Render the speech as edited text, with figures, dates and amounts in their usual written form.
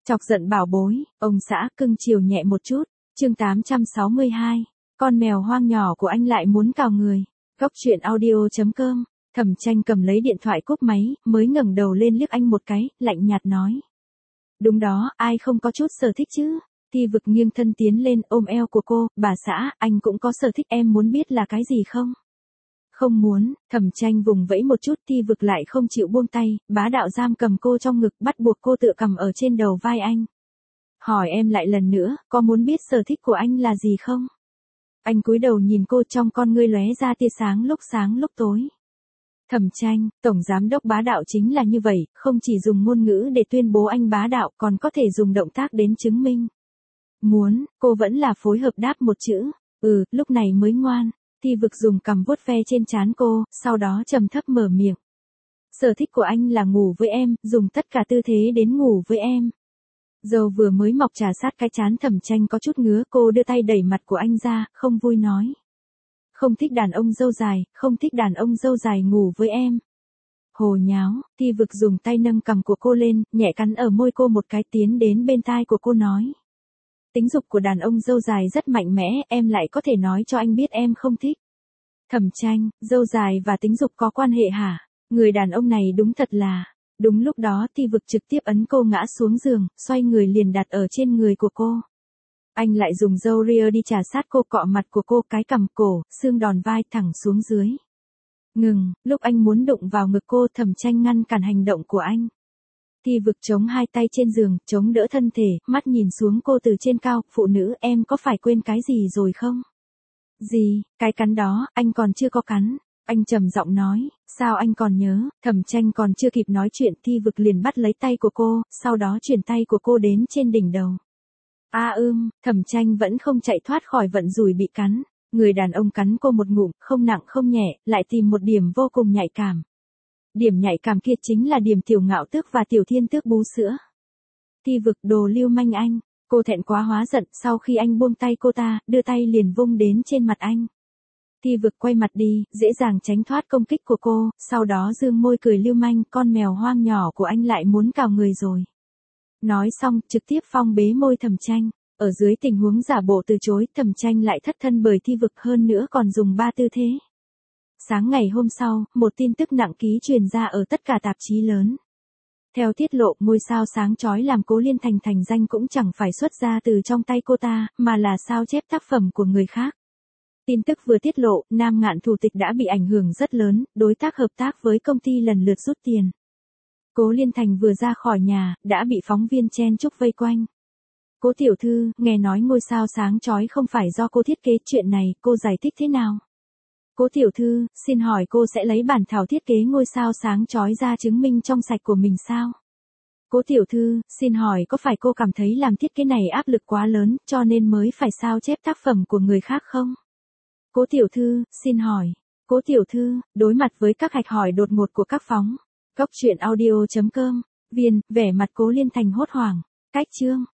Chọc giận bảo bối, ông xã cưng chiều nhẹ một chút. Chương 862. Con mèo hoang nhỏ của anh lại muốn cào người. Góc truyện audio.com. Thẩm Tranh cầm lấy điện thoại cúp máy, mới ngẩng đầu lên liếc anh một cái, lạnh nhạt nói. Đúng đó, ai không có chút sở thích chứ? Thi Vực nghiêng thân tiến lên ôm eo của cô, bà xã, anh cũng có sở thích, em muốn biết là cái gì không? Không muốn. Thẩm Tranh vùng vẫy một chút, Thi Vực lại không chịu buông tay, bá đạo giam cầm cô trong ngực, bắt buộc cô tựa cầm ở trên đầu vai anh. Hỏi em lại lần nữa, có muốn biết sở thích của anh là gì không? Anh cúi đầu nhìn cô, trong con ngươi lóe ra tia sáng lúc tối. Thẩm Tranh, tổng giám đốc bá đạo chính là như vậy, không chỉ dùng ngôn ngữ để tuyên bố anh bá đạo, còn có thể dùng động tác đến chứng minh. Muốn, cô vẫn là phối hợp đáp một chữ. Lúc này mới ngoan. Thi Vực dùng cằm vuốt ve trên trán cô, sau đó trầm thấp mở miệng. Sở thích của anh là ngủ với em, dùng tất cả tư thế đến ngủ với em. Dầu vừa mới mọc trà sát cái trán Thẩm Tranh có chút ngứa, cô đưa tay đẩy mặt của anh ra, không vui nói. Không thích đàn ông râu dài, không thích đàn ông râu dài ngủ với em. Hồ nháo. Thi Vực dùng tay nâng cằm của cô lên, nhẹ cắn ở môi cô một cái, tiến đến bên tai của cô nói. Tính dục của đàn ông râu dài rất mạnh mẽ, em lại có thể nói cho anh biết em không thích. Thẩm Tranh, râu dài và tính dục có quan hệ hả? Người đàn ông này đúng thật là. Đúng lúc đó Thi Vực trực tiếp ấn cô ngã xuống giường, xoay người liền đặt ở trên người của cô. Anh lại dùng râu ria đi chà sát cô, cọ mặt của cô, cái cằm, cổ, xương đòn vai thẳng xuống dưới. Ngừng. Lúc anh muốn đụng vào ngực cô, Thẩm Tranh ngăn cản hành động của anh. Thi Vực chống hai tay trên giường, chống đỡ thân thể, mắt nhìn xuống cô từ trên cao, phụ nữ, em có phải quên cái gì rồi không? Gì, cái cắn đó, anh còn chưa có cắn. Anh trầm giọng nói, sao anh còn nhớ? Thẩm Tranh còn chưa kịp nói chuyện, Thi Vực liền bắt lấy tay của cô, sau đó chuyển tay của cô đến trên đỉnh đầu. Thẩm Tranh vẫn không chạy thoát khỏi vận rủi bị cắn. Người đàn ông cắn cô một ngụm, không nặng không nhẹ, lại tìm một điểm vô cùng nhạy cảm. Điểm nhạy cảm kia chính là điểm Tiểu Ngạo Tước và Tiểu Thiên Tước bú sữa. Thi Vực, đồ lưu manh anh. Cô thẹn quá hóa giận, sau khi anh buông tay cô ta, đưa tay liền vung đến trên mặt anh. Thi Vực quay mặt đi, dễ dàng tránh thoát công kích của cô, sau đó dương môi cười lưu manh, con mèo hoang nhỏ của anh lại muốn cào người rồi. Nói xong, trực tiếp phong bế môi Thẩm Tranh. Ở dưới tình huống giả bộ từ chối, Thẩm Tranh lại thất thân bởi Thi Vực, hơn nữa còn dùng 3 tư thế. Sáng ngày hôm sau, một tin tức nặng ký truyền ra ở tất cả tạp chí lớn. Theo tiết lộ, ngôi sao sáng chói làm Cố Liên Thành thành danh cũng chẳng phải xuất ra từ trong tay cô ta, mà là sao chép tác phẩm của người khác. Tin tức vừa tiết lộ, Nam Ngạn thủ tịch đã bị ảnh hưởng rất lớn, đối tác hợp tác với công ty lần lượt rút tiền. Cố Liên Thành vừa ra khỏi nhà, đã bị phóng viên chen chúc vây quanh. Cố tiểu thư, nghe nói ngôi sao sáng chói không phải do cô thiết kế, chuyện này, cô giải thích thế nào? Cố tiểu thư, xin hỏi cô sẽ lấy bản thảo thiết kế ngôi sao sáng chói ra chứng minh trong sạch của mình sao? Cố tiểu thư, xin hỏi có phải cô cảm thấy làm thiết kế này áp lực quá lớn, cho nên mới phải sao chép tác phẩm của người khác không? Cố tiểu thư, xin hỏi. Cố tiểu thư, đối mặt với các hạch hỏi đột ngột của các phóng. Góc truyện audio.com. Vẻ mặt Cố Liên Thành hốt hoảng. Cách chương.